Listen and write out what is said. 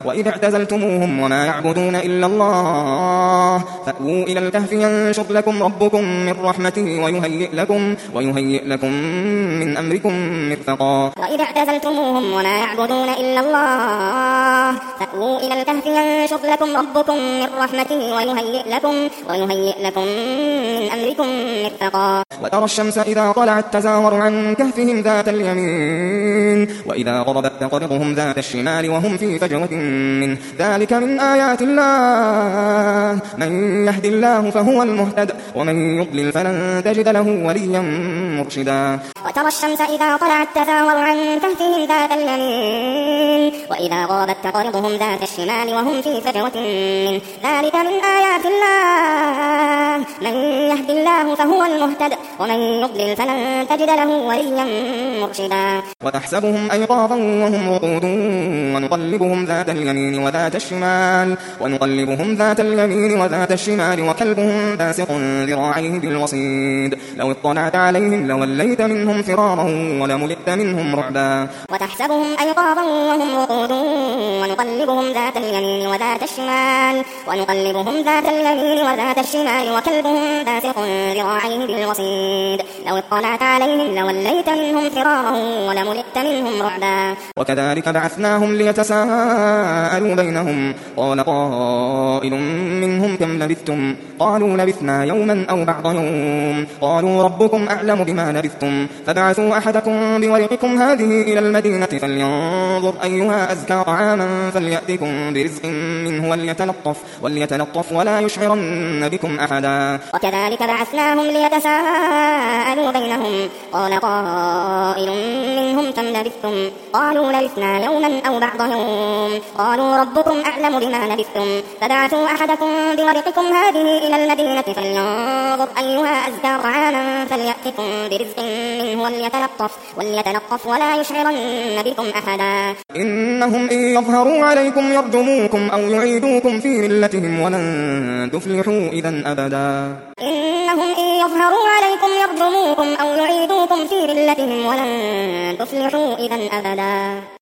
وإذا اعتزلتموهم وما يعبدون إلا الله فأووا إلى الكهف ينشر لكم ربكم من رحمته ويهيئ لكم من أمركم مرفقا. وإذا اعتزلتموهم وما يعبدون إلا الله فأووا إلى الكهف ينشر لكم ربكم من رحمته ويهيئ لكم من أمركم مرفقا. وترى الشمس إذا طلعت تزاور عن كهفهم ذات اليمين وإذا غربت تقرضهم ذات الشمال وهم في فجوة منه ذلك من آيات الله من يهد الله فهو المهتد ومن يضلل فلن تجد له وليا مرشدا. وترى الشمس إذا طلعت تزاور عن كهفهم ذات اليمين وإذا غابت تقرضهم ذات الشمال وهم في فجوة منه ذلك من آيات الله من يهد الله فهو المهتد ومن يضلل فلن تجد له وليا مرشدا. وتحسبهم أيقاظا وهم رقود ونقلبهم ذات اليمين وذات الشمال وكلبهم باسط ذراعيه بالوصيد لو اطلعت عليهم لوليت منهم فرارا ولملئت منهم رعبا. وتحسبهم أيقاظا وهم رقود ونقلبهم ذات اليمين وذات الشمال وكلبهم باسط ذراعيه بالوصيد لو اطلعت عليهم لوليت منهم فرارا ولملئت منهم رعبا. وكذلك بعثناهم ليتساءلوا بينهم قال قائل منهم كم لبثتم قالوا لبثنا يوما أو بعض يوم قالوا ربكم أعلم بما لبثتم فبعثوا أحدكم بورقكم هذه إلى المدينة فلينظر أيها أزكى طعاما فليأتكم برزق منه وليتلطف ولا يشعرن بكم أحدا. وكذلك بعثناهم ليتساءلوا بينهم قال قائل منهم كم لبثتم قالوا لبثنا يوما أو بعض يوم قالوا ربكم أعلم بما لبثتم فبعثوا أحدكم بورقكم هذه إلى المدينة فلينظر أيها أزكى طعاما فليأتكم برزق منه وليتلطف ولا يشعرن بكم أحدا. إنهم إن يظهروا عليكم يرجموكم أو يعيدوكم في ملتهم ولن تفلحوا إذا أبدا. إنهم إن يظهروا عليكم يرجموكم أو يعيدوكم في ملتهم ولن تفلحوا إذا أبدا.